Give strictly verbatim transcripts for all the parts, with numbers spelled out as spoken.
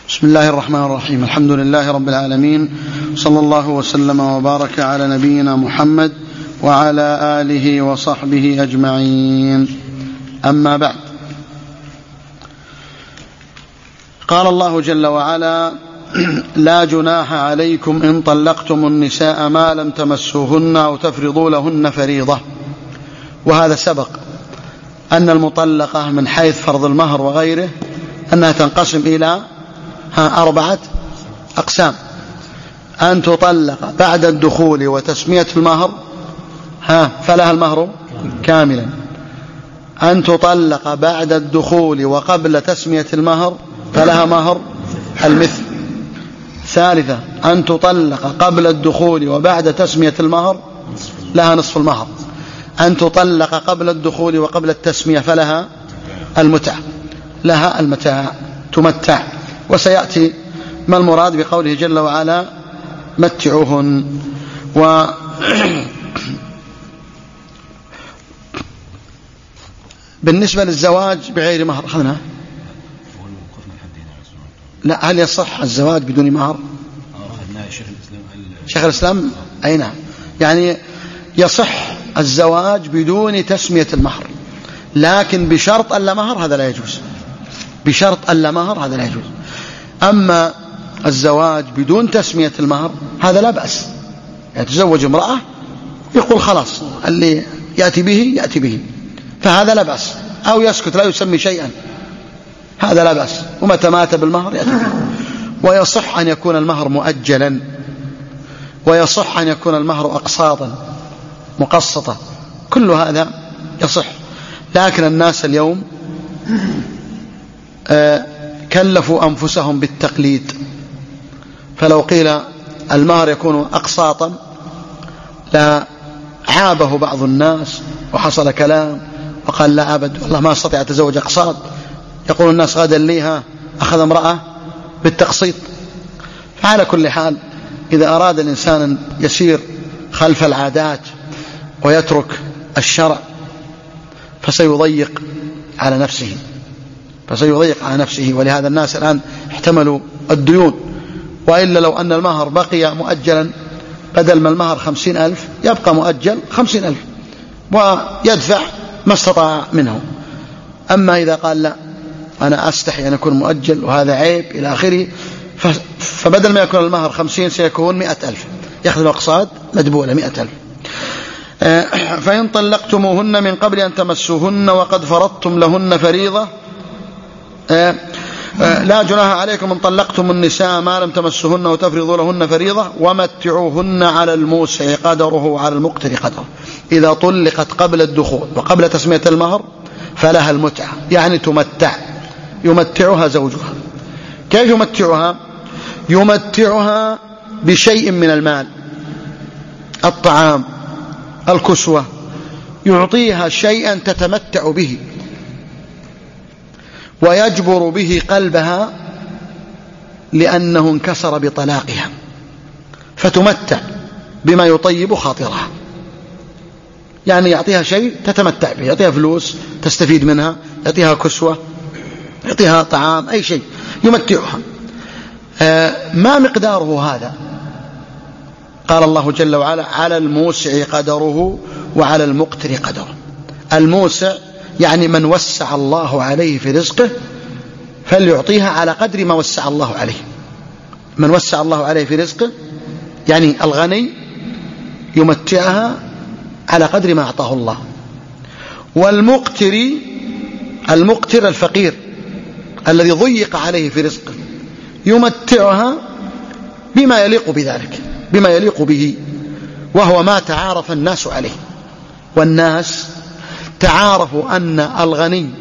بسم الله الرحمن الرحيم. الحمد لله رب العالمين، صلى الله وسلم وبارك على نبينا محمد وعلى آله وصحبه أجمعين. أما بعد، قال الله جل وعلا: لا جناح عليكم إن طلقتم النساء ما لم تمسوهن أو تفرضوا لهن فريضة. وهذا سبق أن المطلقة من حيث فرض المهر وغيره أنها تنقسم إلى أربعة أقسام: أن تطلق بعد الدخول وتسمية المهر ها فلها المهر كاملا، أن تطلق بعد الدخول وقبل تسمية المهر فلها مهر المثل. ثالثة: أن تطلق قبل الدخول وبعد تسمية المهر لها نصف المهر. أن تطلق قبل الدخول وقبل التسمية فلها المتعة، لها المتاع، تمتع. وسيأتي ما المراد بقوله جل وعلا: متعوهن. و بالنسبة للزواج بغير مهر أخذنا، لا، هل يصح الزواج بدون مهر؟ شيخ الإسلام أي نعم، يعني يصح الزواج بدون تسمية المهر، لكن بشرط ألا مهر هذا لا يجوز، بشرط ألا مهر هذا لا يجوز. أما الزواج بدون تسمية المهر هذا لا بأس، يعني تزوج امرأة يقول خلاص اللي يأتي به يأتي به، فهذا لا بأس، أو يسكت لا يسمي شيئا، هذا لا بأس. ومتى مات بالمهر يأتي به. ويصح أن يكون المهر مؤجلا، ويصح أن يكون المهر أقساطا مقسطة، كل هذا يصح. لكن الناس اليوم آه كلفوا أنفسهم بالتقليد، فلو قيل المهر يكون أقساطا لا عابه بعض الناس وحصل كلام وقال: لا أبد والله ما أستطيع أتزوج أقساط. يقول الناس: غدا ليها أخذ امرأة بالتقسيط. فعلى كل حال، إذا أراد الإنسان أن يسير خلف العادات ويترك الشرع فسيضيق على نفسه فسيضيق على نفسه ولهذا الناس الآن احتملوا الديون. وإلا لو أن المهر بقي مؤجلا، بدل ما المهر خمسين ألف يبقى مؤجل خمسين ألف ويدفع ما استطاع منه. أما إذا قال: لا، أنا أستحي أن يكون مؤجل وهذا عيب إلى آخره، فبدل ما يكون المهر خمسين سيكون مئة ألف، يأخذ الأقساط مدبولة مئة ألف. فإن طلقتموهن من قبل أن تمسوهن وقد فرضتم لهن فريضة لا جناح عليكم إن طلقتم النساء ما لم تمسوهن وتفرضوا لهن فريضة ومتعوهن على الموسع قدره وعلى المقتر قدره. إذا طلقت قبل الدخول وقبل تسمية المهر فلها المتعة، يعني تمتع، يمتعها زوجها. كيف يمتعها؟ يمتعها بشيء من المال، الطعام، الكسوة، يعطيها شيئا تتمتع به ويجبر به قلبها لأنه انكسر بطلاقها، فتمتع بما يطيب خاطرها. يعني يعطيها شيء تتمتع به، يعطيها فلوس تستفيد منها، يعطيها كسوة، يعطيها طعام، أي شيء يمتعها. آه ما مقداره هذا؟ قال الله جل وعلا: على الموسع قدره وعلى المقتر قدره. الموسع يعني من وسع الله عليه في رزقه فليعطيها على قدر ما وسع الله عليه. من وسع الله عليه في رزقه يعني الغني يمتعها على قدر ما أعطاه الله. والمقتر، المقتر الفقير الذي ضيق عليه في رزقه، يمتعها بما يليق بذلك، بما يليق به، وهو ما تعارف الناس عليه. والناس تعارفوا أن الغني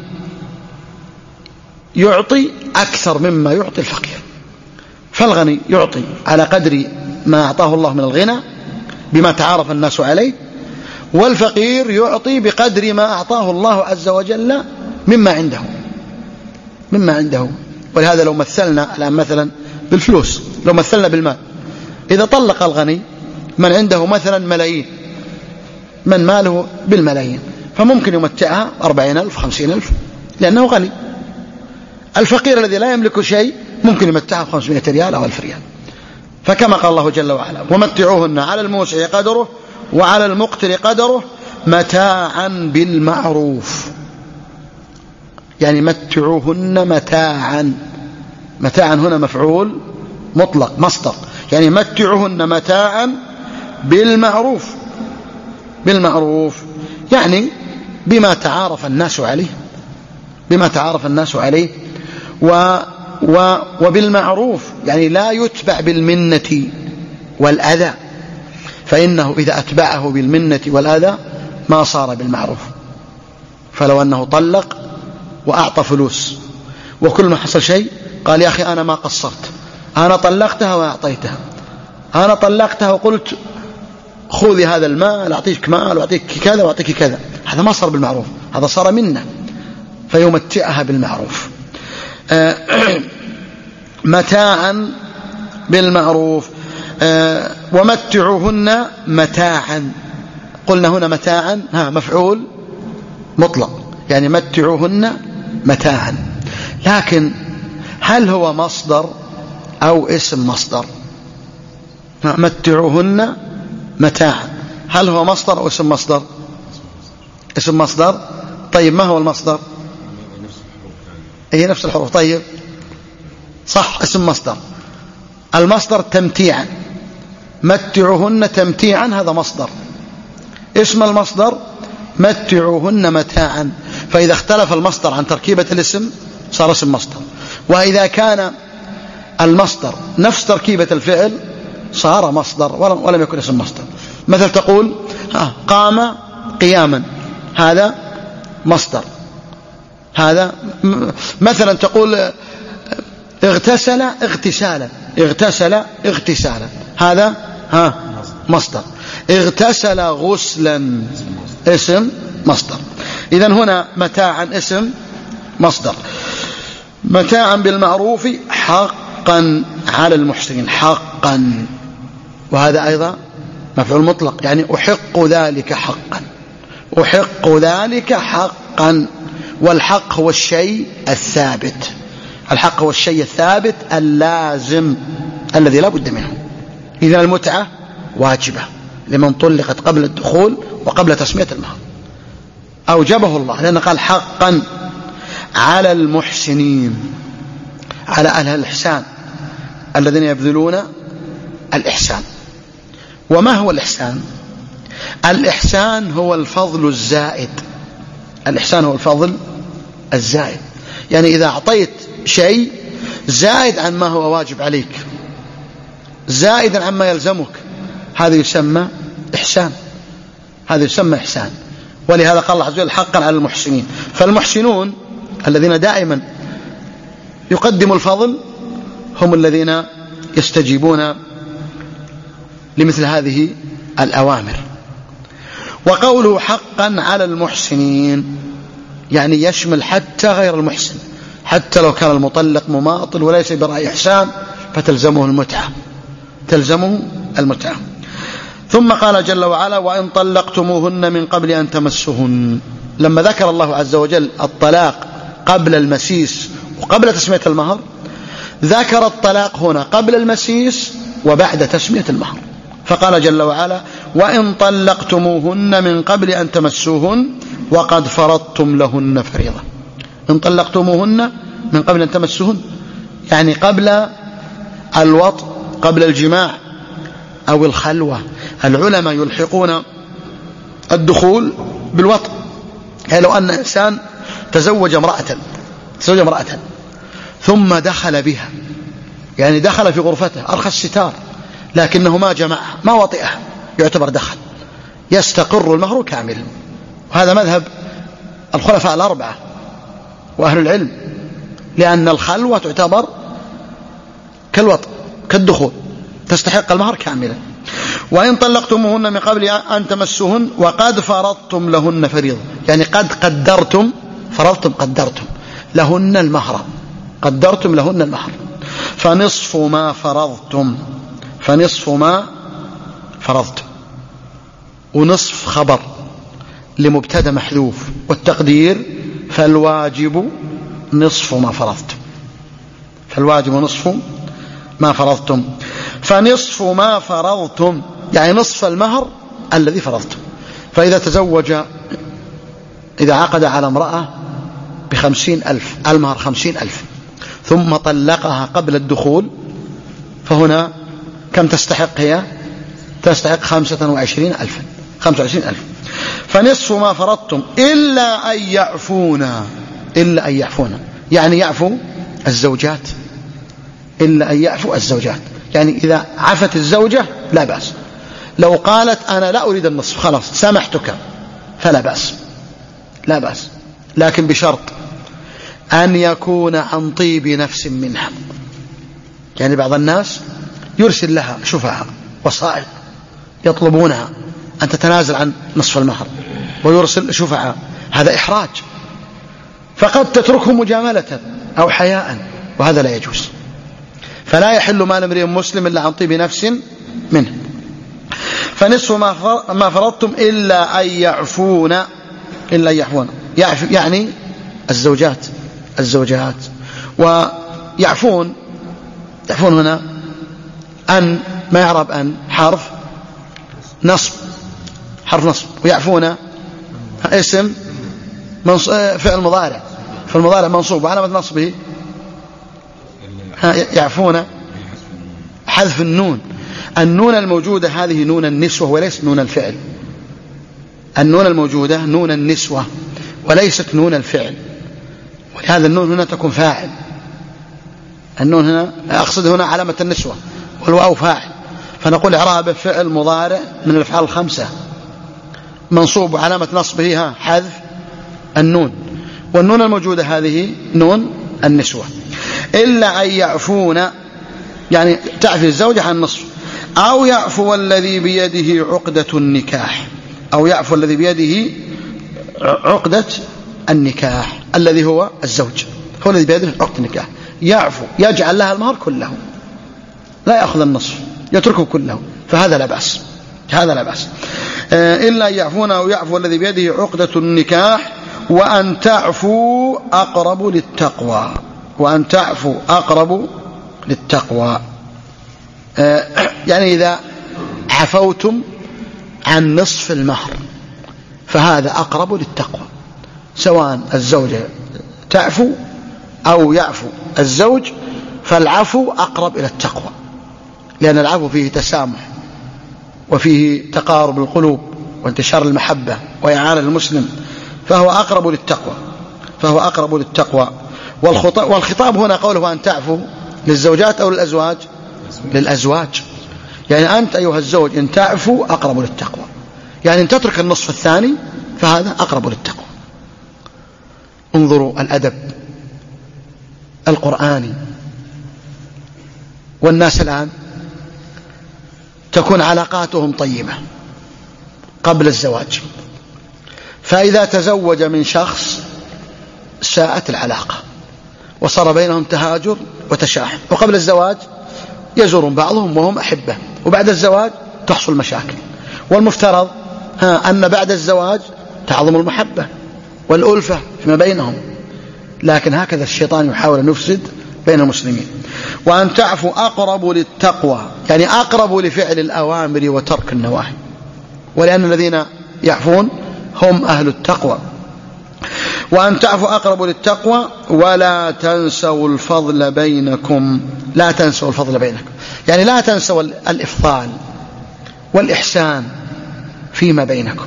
يعطي أكثر مما يعطي الفقير، فالغني يعطي على قدر ما أعطاه الله من الغنى بما تعارف الناس عليه، والفقير يعطي بقدر ما أعطاه الله عز وجل مما عنده مما عنده ولهذا لو مثلنا الآن مثلا بالفلوس، لو مثلنا بالمال، إذا طلق الغني من عنده مثلا ملايين، من ماله بالملايين، فممكن يمتعها أربعين ألف خمسين ألف لأنه غني. الفقير الذي لا يملك شيء ممكن يمتعها بخمسمائة ريال أو ألف ريال. فكما قال الله جل وعلا ومتعوهن على الموسع قدره وعلى المقتر قدره متاعا بالمعروف، يعني متعوهن متاعا. متاعا هنا مفعول مطلق مصدر، يعني متعوهن متاعا بالمعروف. بالمعروف يعني بما تعارف الناس عليه، بما تعارف الناس عليه و و وبالمعروف يعني لا يتبع بالمنة والأذى، فإنه إذا أتبعه بالمنة والأذى ما صار بالمعروف. فلو أنه طلق وأعطى فلوس وكل ما حصل شيء قال يا أخي أنا ما قصرت، أنا طلقتها وأعطيتها، أنا طلقتها وقلت خذي هذا المال أعطيك مال وأعطيك كذا وأعطيك كذا، هذا ما صار بالمعروف، هذا صار منه، فيمتعها بالمعروف. متاعا بالمعروف. ومتعوهن متاعا، قلنا هنا متاعا ها مفعول مطلق، يعني متعوهن متاعا. لكن هل هو مصدر أو اسم مصدر؟ متعوهن متاعا، هل هو مصدر أو اسم مصدر؟ اسم مصدر. طيب ما هو المصدر؟ هي نفس الحروف. طيب صح، اسم مصدر. المصدر تمتيعا، متعوهن تمتيعا، هذا مصدر. اسم المصدر متعوهن متاعا. فإذا اختلف المصدر عن تركيبة الاسم صار اسم مصدر، وإذا كان المصدر نفس تركيبة الفعل صار مصدر ولم يكن اسم مصدر. مثل تقول قام قياما، هذا مصدر. هذا مثلا تقول اغتسل اغتسالا، اغتسل اغتسالا، هذا ها مصدر. اغتسل غسلا اسم مصدر. إذن هنا متاعا اسم مصدر. متاعا بالمعروف حقا على المحسنين، حقا، وهذا أيضا مفعول مطلق، يعني أحق ذلك حقا، أحق ذلك حقا. والحق هو الشيء الثابت، الحق هو الشيء الثابت اللازم الذي لا بد منه. إذن المتعة واجبة لمن طلقت قبل الدخول وقبل تسمية المهر، أوجبه الله، لأنه قال حقا على المحسنين، على أهل الإحسان الذين يبذلون الإحسان. وما هو الإحسان؟ الإحسان هو الفضل الزائد، الإحسان هو الفضل الزائد، يعني إذا أعطيت شيء زائد عن ما هو واجب عليك، زائدا عما يلزمك، هذا يسمى إحسان، هذا يسمى إحسان. ولهذا قال الله عز وجل حقا على المحسنين. فالمحسنون الذين دائما يقدموا الفضل هم الذين يستجيبون لمثل هذه الأوامر. وقوله حقا على المحسنين يعني يشمل حتى غير المحسن، حتى لو كان المطلق مماطل وليس برأي إحسان فتلزمه المتعة، تلزمه المتعة. ثم قال جل وعلا وإن طلقتموهن من قبل أن تمسهن. لما ذكر الله عز وجل الطلاق قبل المسيس وقبل تسمية المهر، ذكر الطلاق هنا قبل المسيس وبعد تسمية المهر، فقال جل وعلا وإن طلقتموهن من قبل أن تمسوهن وقد فرضتم لهن فريضة. إن طلقتموهن من قبل أن تمسوهن يعني قبل الوطء، قبل الجماع أو الخلوة. العلماء يلحقون الدخول بالوطء، يعني لو أن إنسان تزوج امرأة تزوج امرأة ثم دخل بها، يعني دخل في غرفته أرخى الستار لكنه ما جمعها ما وطئها، يعتبر دخل، يستقر المهر كامل. وهذا مذهب الخلفاء الأربعة وأهل العلم، لأن الخلوة تعتبر كالوطء كالدخول، تستحق المهر كاملا. وإن طلقتموهن من قبل أن تمسوهن وقد فرضتم لهن فريضة، يعني قد قدرتم، فرضتم قدرتم لهن المهر، قدرتم لهن المهر. فنصف ما فرضتم، فنصف ما فرضتم، ونصف خبر لمبتدا محذوف، والتقدير فالواجب نصف ما فرضتم. فالواجب نصف ما فرضتم. فنصف ما فرضتم يعني نصف المهر الذي فرضتم. فإذا تزوج إذا عقد على امرأة بخمسين ألف، المهر خمسين ألف، ثم طلقها قبل الدخول، فهنا كم تستحق هي؟ تستحق خمسة وعشرين ألف خمسة وعشرين ألف. فنصف ما فرضتم إلا أن يعفونا، إلا أن يعفونا يعني يعفو الزوجات، إلا أن يعفو الزوجات يعني إذا عفت الزوجة لا بأس. لو قالت أنا لا أريد النصف خلاص سامحتك فلا بأس، لا بأس، لكن بشرط أن يكون عن طيب نفس منها. يعني بعض الناس يرسل لها شفعاء وصائل يطلبونها أن تتنازل عن نصف المهر ويرسل شفعاء، هذا إحراج، فقد تتركه مجاملة أو حياء، وهذا لا يجوز. فلا يحل مال امرئ مسلم إلا عن طيب نفس منه. فنصف ما فرضتم إلا أن يعفون، إلا أن يعفون يعني الزوجات الزوجات ويعفون. يعفون هنا أن ما يعرب أن حرف نصب، حرف نصب، ويعفون اسم فعل مضارع، فالمضارع منصوب وعلامة نصبه يعفون حذف النون. النون الموجودة هذه نون النسوة وليس نون الفعل. النون الموجودة نون النسوة وليست نون الفعل، ولهذا النون هنا تكون فاعل. النون هنا أقصد هنا علامة النسوة والواو فاعل، فنقول إعرابه فعل مضارع من الأفعال الخمسة منصوب وعلامة نصبه حذف النون، والنون الموجودة هذه نون النسوة. إلا أن يعفون يعني تعفي الزوجة عن النصف، أو يعفو الذي بيده عقدة النكاح، أو يعفو الذي بيده عقدة النكاح الذي هو الزوج، هو الذي بيده عقدة النكاح، يعفو يجعل لها المهر كله، لا يأخذ النصف يتركه كله، فهذا لا بأس، هذا لا بأس. إلا أن يعفون أو يعفو الذي بيده عقدة النكاح، وأن تعفو أقرب للتقوى، وأن تعفو أقرب للتقوى. يعني إذا عفوتم عن نصف المهر فهذا أقرب للتقوى، سواء الزوجة تعفو أو يعفو الزوج، فالعفو أقرب إلى التقوى، لأن العفو فيه تسامح وفيه تقارب القلوب وانتشار المحبة وإعانة المسلم، فهو أقرب للتقوى، فهو أقرب للتقوى. والخطاب هنا قوله أن تعفو للزوجات أو للأزواج؟ للأزواج. يعني أنت أيها الزوج إن تعفو أقرب للتقوى، يعني إن تترك النصف الثاني فهذا أقرب للتقوى. انظروا الأدب القرآني. والناس الآن تكون علاقاتهم طيبة قبل الزواج، فإذا تزوج من شخص ساءت العلاقة وصار بينهم تهاجر وتشاحن، وقبل الزواج يزورون بعضهم وهم أحبة، وبعد الزواج تحصل مشاكل. والمفترض ها أن بعد الزواج تعظم المحبة والألفة فيما بينهم، لكن هكذا الشيطان يحاول أن يفسد بين المسلمين. وأن تعفو أقرب للتقوى، يعني أقرب لفعل الأوامر وترك النواهي، ولأن الذين يعفون هم أهل التقوى. وأن تعفو أقرب للتقوى، ولا تنسوا الفضل بينكم، لا تنسوا الفضل بينكم، يعني لا تنسوا الإفضال والإحسان فيما بينكم،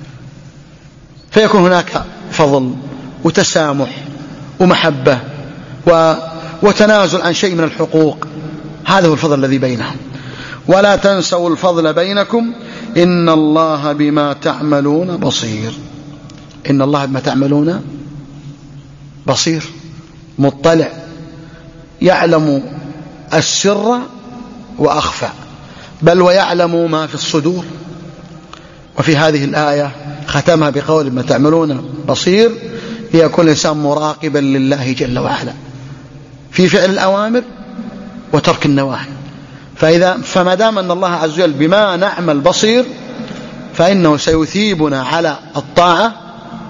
فيكون هناك فضل وتسامح ومحبة وتنازل عن شيء من الحقوق، هذا هو الفضل الذي بينهم. ولا تنسوا الفضل بينكم إن الله بما تعملون بصير. إن الله بما تعملون بصير، مطلع، يعلم السر وأخفى، بل ويعلم ما في الصدور. وفي هذه الآية ختمها بقول بما تعملون بصير، ليكون الإنسان مراقبا لله جل وعلا في فعل الأوامر وترك النواهي. فإذا فما دام أن الله عز وجل بما نعمل بصير، فإنه سيثيبنا على الطاعة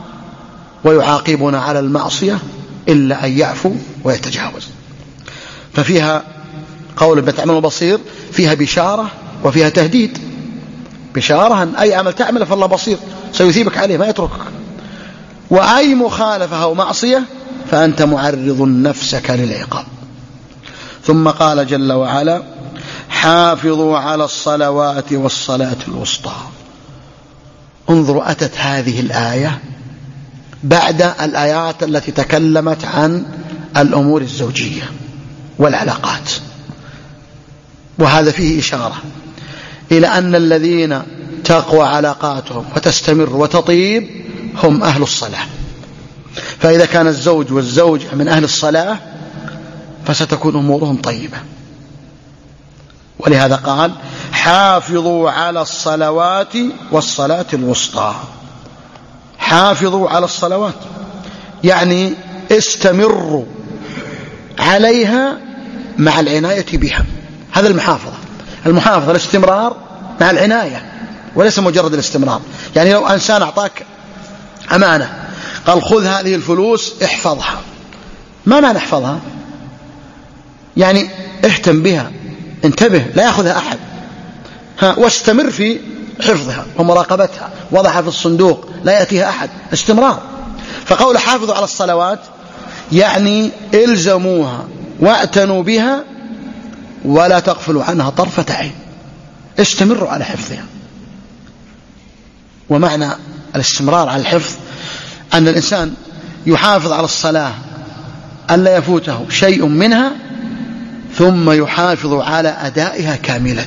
ويعاقبنا على المعصية، إلا أن يعفو ويتجاوز. ففيها قول بما تعمل بصير، فيها بشارة وفيها تهديد. بشارة أن أي عمل تعمل فالله بصير سيثيبك عليه ما يتركك، وأي مخالفة أو معصية فأنت معرض نفسك للعقاب. ثم قال جل وعلا: حافظوا على الصلوات والصلاة الوسطى. انظروا، أتت هذه الآية بعد الآيات التي تكلمت عن الأمور الزوجية والعلاقات، وهذا فيه إشارة إلى أن الذين تقوى علاقاتهم وتستمر وتطيب هم أهل الصلاة. فإذا كان الزوج والزوج من أهل الصلاة فستكون أمورهم طيبة. ولهذا قال: حافظوا على الصلوات والصلاة الوسطى. حافظوا على الصلوات يعني استمروا عليها مع العناية بها. هذا المحافظة. المحافظة الاستمرار مع العناية وليس مجرد الاستمرار. يعني لو إنسان أعطاك أمانة قال: خذ هذه الفلوس احفظها، ما معنى احفظها؟ يعني اهتم بها، انتبه، لا يأخذها أحد، ها، واستمر في حفظها ومراقبتها، وضعها في الصندوق لا يأتيها أحد، استمرار. فقول حافظوا على الصلوات يعني الزموها واعتنوا بها ولا تغفلوا عنها طرفة عين، استمروا على حفظها. ومعنى الاستمرار على الحفظ أن الإنسان يحافظ على الصلاة ألا يفوته شيء منها، ثم يحافظ على أدائها كاملة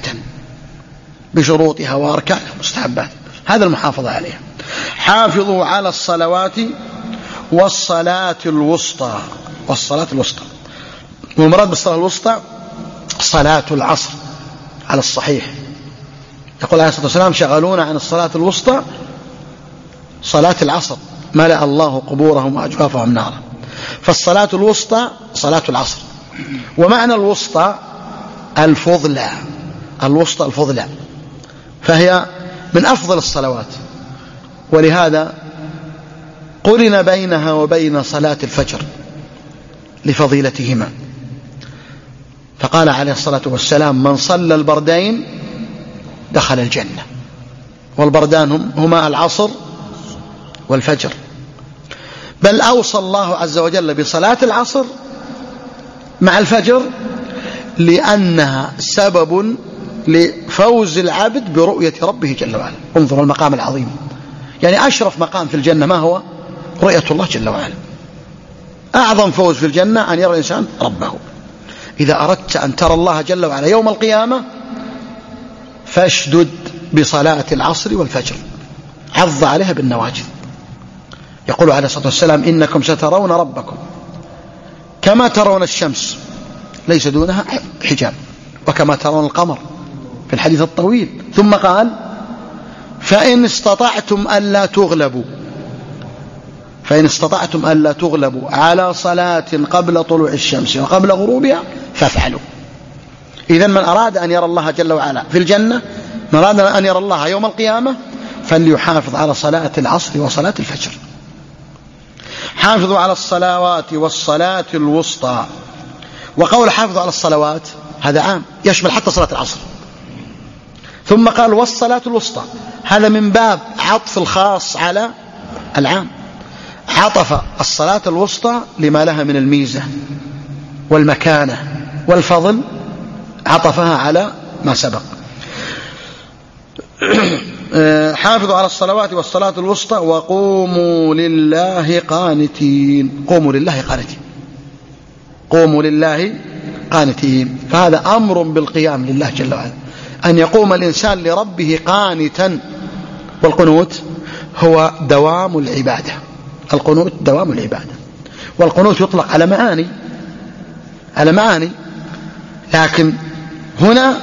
بشروطها وأركانها ومستحباتها. هذا المحافظة عليها. حافظوا على الصلوات والصلاة الوسطى. والصلاة الوسطى، والمراد بالصلاة الوسطى صلاة العصر على الصحيح. يقول عليه الصلاة والسلام: شغلونا عن الصلاة الوسطى صلاة العصر ملأ الله قبورهم وأجوافهم نارا. فالصلاة الوسطى صلاة العصر. ومعنى الوسطى الفضلى، الوسطى الفضلى، فهي من أفضل الصلوات، ولهذا قرن بينها وبين صلاة الفجر لفضيلتهما. فقال عليه الصلاة والسلام: من صلى البردين دخل الجنة. والبردان هم هما العصر والفجر. بل أوصى الله عز وجل بصلاة العصر مع الفجر لأنها سبب لفوز العبد برؤية ربه جل وعلا. انظر المقام العظيم، يعني أشرف مقام في الجنة ما هو؟ رؤية الله جل وعلا. أعظم فوز في الجنة أن يرى الإنسان ربه. إذا أردت أن ترى الله جل وعلا يوم القيامة فاشدد بصلاة العصر والفجر، عض عليها بالنواجذ. يقول عليه الصلاة والسلام: إنكم سترون ربكم كما ترون الشمس ليس دونها حجاب، وكما ترون القمر في الحديث الطويل. ثم قال: فإن استطعتم ألا تغلبوا فإن استطعتم ألا تغلبوا على صلاة قبل طلوع الشمس وقبل غروبها فافعلوا. إذن من أراد أن يرى الله جل وعلا في الجنة، من أراد أن يرى الله يوم القيامة، فليحافظ على صلاة العصر وصلاة الفجر. حافظوا على الصلوات والصلاة الوسطى. وقول حافظوا على الصلوات هذا عام، يشمل حتى صلاة العصر. ثم قال: والصلاة الوسطى، هذا من باب عطف الخاص على العام. عطف الصلاة الوسطى لما لها من الميزة والمكانة والفضل، عطفها على ما سبق. حافظوا على الصلوات والصلاة الوسطى وقوموا لله قانتين. قوموا لله قانتين، قوموا لله قانتين. فهذا أمر بالقيام لله جل وعلا، أن يقوم الإنسان لربه قانتا. والقنوت هو دوام العبادة. القنوت دوام العبادة. والقنوت يطلق على معاني على معاني لكن هنا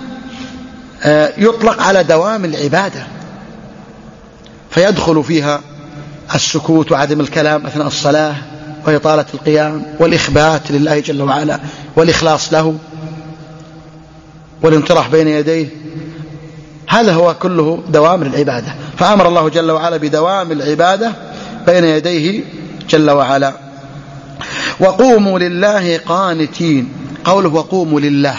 يطلق على دوام العبادة، فيدخل فيها السكوت وعدم الكلام أثناء الصلاة، وإطالة القيام، والإخبات لله جل وعلا، والإخلاص له، والانطراح بين يديه. هذا هو كله دوام العبادة. فأمر الله جل وعلا بدوام العبادة بين يديه جل وعلا. وقوموا لله قانتين. قوله وقوموا لله،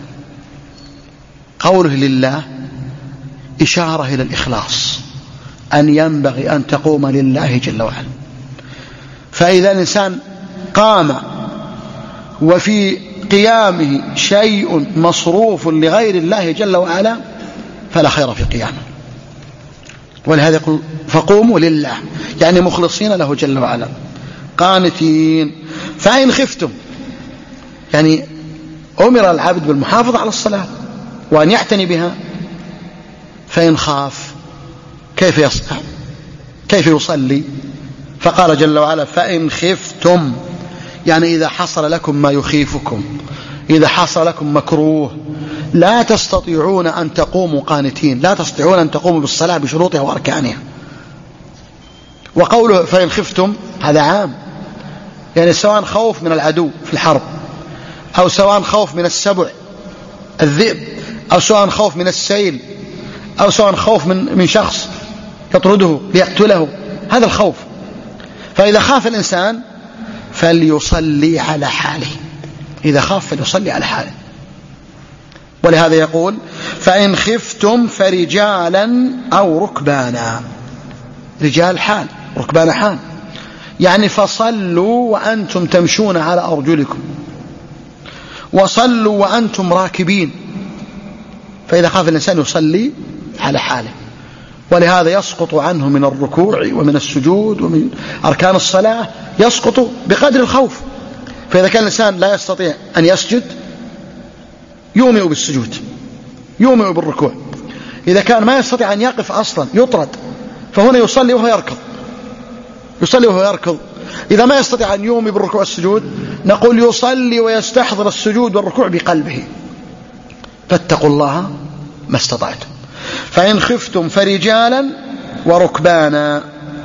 قوله لله إشارة إلى الإخلاص، أن ينبغي أن تقوم لله جل وعلا. فإذا الإنسان قام وفي قيامه شيء مصروف لغير الله جل وعلا فلا خير في قيامه. ولهذا يقول فقوموا لله، يعني مخلصين له جل وعلا قانتين. فإن خفتم، يعني أمر العبد بالمحافظة على الصلاة وأن يعتني بها، فإن خاف كيف يصنع؟ كيف يصلي؟ فقال جل وعلا فإن خفتم، يعني إذا حصل لكم ما يخيفكم، إذا حصل لكم مكروه لا تستطيعون أن تقوموا قانتين، لا تستطيعون أن تقوموا بالصلاة بشروطها وأركانها. وقوله فإن خفتم هذا عام، يعني سواء خوف من العدو في الحرب، أو سواء خوف من السبع الذئب، أو سواء خوف من السيل، أو سواء خوف من من شخص يطرده ليقتله، هذا الخوف. فإذا خاف الإنسان فليصلي على حاله، إذا خاف فليصلي على حاله. ولهذا يقول فإن خفتم فرجالا أو ركبانا، رجال حال، ركبان حال، يعني فصلوا وأنتم تمشون على أرجلكم، وصلوا وأنتم راكبين. فإذا خاف الإنسان يصلي على حاله. ولهذا يسقط عنه من الركوع ومن السجود ومن أركان الصلاة، يسقط بقدر الخوف. فإذا كان الإنسان لا يستطيع أن يسجد يومئ بالسجود، يومئ بالركوع. إذا كان ما يستطيع أن يقف أصلا يطرد، فهنا يصلي وهو يركض، يصلي وهو يركض. إذا ما يستطيع أن يومئ بالركوع والسجود نقول يصلي ويستحضر السجود والركوع بقلبه. فاتقوا الله ما استطعتم. فإن خفتم فرجالا وركبانا.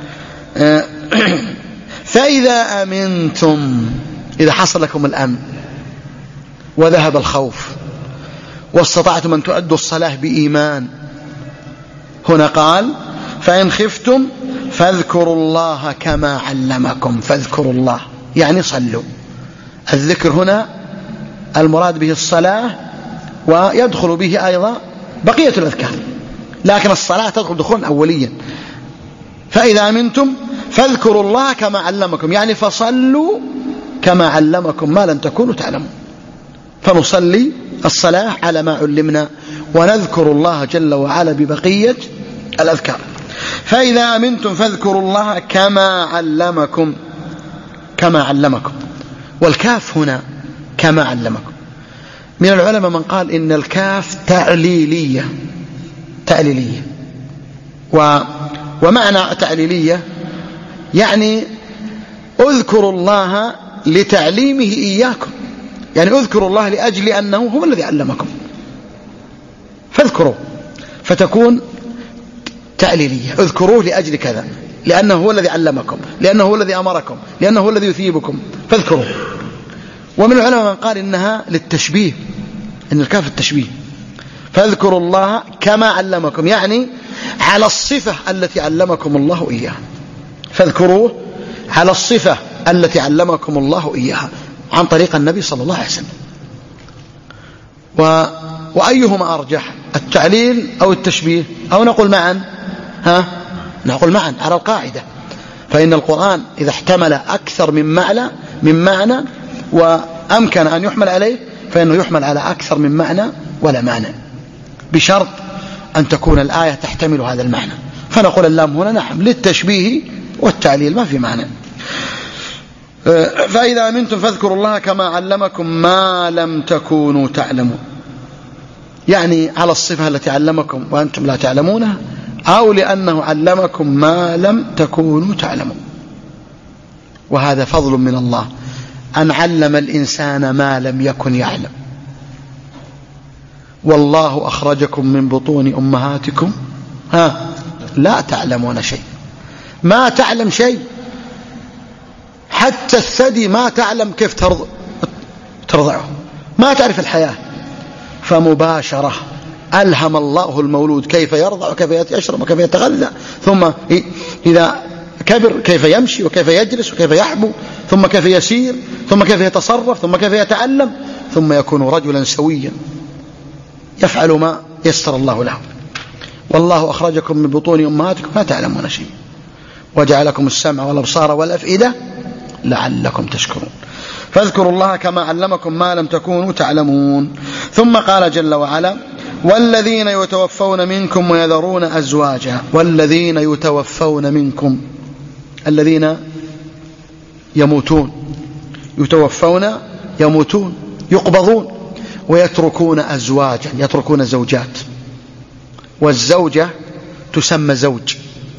فإذا أمنتم، إذا حصل لكم الأمن وذهب الخوف واستطعتم أن تؤدوا الصلاة بإيمان، هنا قال فإن خفتم فاذكروا الله كما علمكم. فاذكروا الله يعني صلوا. الذكر هنا المراد به الصلاة، ويدخل به أيضا بقية الأذكار، لكن الصلاة تدخل دخولا أوليا. فإذا أمنتم فاذكروا الله كما علمكم، يعني فصلوا كما علمكم ما لم تكونوا تعلمون. فنصلي الصلاة على ما علمنا، ونذكر الله جل وعلا ببقية الأذكار. فإذا أمنتم فاذكروا الله كما علمكم، كما علمكم. والكاف هنا كما علمكم. من العلماء من قال إن الكاف تعليلية، تعليلية و ومعنى تعليلية يعني اذكروا الله لتعليمه إياكم، يعني اذكروا الله لأجل أنه هو الذي علمكم فاذكروا، فتكون تعليلية. اذكروه لأجل كذا، لأنه هو الذي علمكم، لأنه هو الذي أمركم، لأنه هو الذي يثيبكم فاذكروه. ومن العلماء من قال إنها للتشبيه، إن الكاف التشبيه. فاذكروا الله كما علمكم يعني على الصفة التي علمكم الله إياها، فاذكروه على الصفة التي علمكم الله إياها عن طريق النبي صلى الله عليه وسلم. و... وأيهما أرجح، التعليل أو التشبيه؟ أو نقول معا؟ ها؟ نقول معا على القاعدة. فإن القرآن إذا احتمل أكثر من معنى من معنى وأمكن أن يحمل عليه فإنه يحمل على أكثر من معنى ولا معنى، بشرط أن تكون الآية تحتمل هذا المعنى. فنقول اللام هنا نعم للتشبيه والتعليل، ما في معنى. فإذا أمنتم فاذكروا الله كما علمكم ما لم تكونوا تعلمون، يعني على الصفة التي علمكم وأنتم لا تعلمونها، أو لأنه علمكم ما لم تكونوا تعلمون. وهذا فضل من الله أن علم الإنسان ما لم يكن يعلم. والله أخرجكم من بطون أمهاتكم ها لا تعلمون شيء، ما تعلم شيء، حتى الثدي ما تعلم كيف ترضع ترضعه، ما تعرف الحياة. فمباشرة ألهم الله المولود كيف يرضع وكيف يشرب وكيف يتغذى، ثم إذا كبر كيف يمشي وكيف يجلس وكيف يحبو، ثم كيف يسير، ثم كيف يتصرف، ثم كيف يتعلم، ثم يكون رجلا سويا يفعل ما يسر الله له. والله أخرجكم من بطون أمهاتكم لا تعلمون شيء وجعلكم السمع والأبصار والأفئدة لعلكم تشكرون. فاذكروا الله كما علمكم ما لم تكونوا تعلمون. ثم قال جل وعلا والذين يتوفون منكم ويذرون أزواجا. والذين يتوفون منكم، الذين يموتون، يتوفون يموتون يقبضون، ويتركون أزواجا، يتركون زوجات. والزوجة تسمى زوج،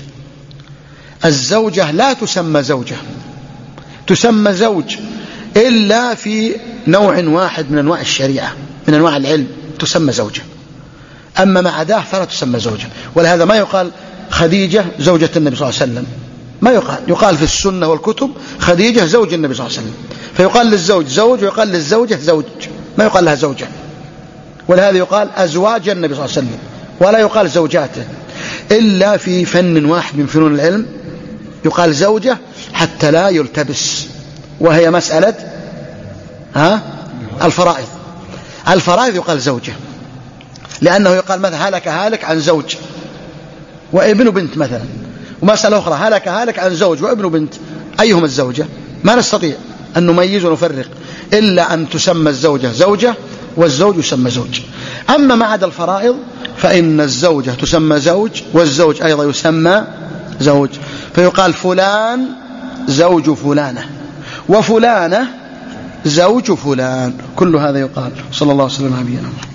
الزوجة لا تسمى زوجة، تسمى زوج إلا في نوع واحد من أنواع الشريعة من أنواع العلم تسمى زوجة، أما ما عداه فلا تسمى زوجة. ولهذا ما يقال خديجة زوجة النبي صلى الله عليه وسلم، ما يقال، يقال في السنة والكتب خديجة زوج النبي صلى الله عليه وسلم، فيقال للزوج زوج ويقال للزوجة زوج، ما يقال لها زوجة. ولهذا يقال أزواج النبي صلى الله عليه وسلم ولا يقال زوجاته، إلا في فن واحد من فنون العلم يقال زوجة حتى لا يلتبس، وهي مسألة ها الفرائض. الفرائض يقال زوجة، لأنه يقال مثلا هلك هالك عن زوج وابن بنت مثلا، ومسألة أخرى هلك هالك عن زوج وابن بنت، أيهما الزوجة؟ ما نستطيع أن نميز ونفرق إلا أن تسمى الزوجة زوجة والزوج يسمى زوج. أما ما عدا الفرائض فإن الزوجة تسمى زوج والزوج أيضا يسمى زوج، فيقال فلان زوج فلانة وفلانة زوج فلان، كل هذا يقال. صلى الله عليه وسلم على نبينا محمد.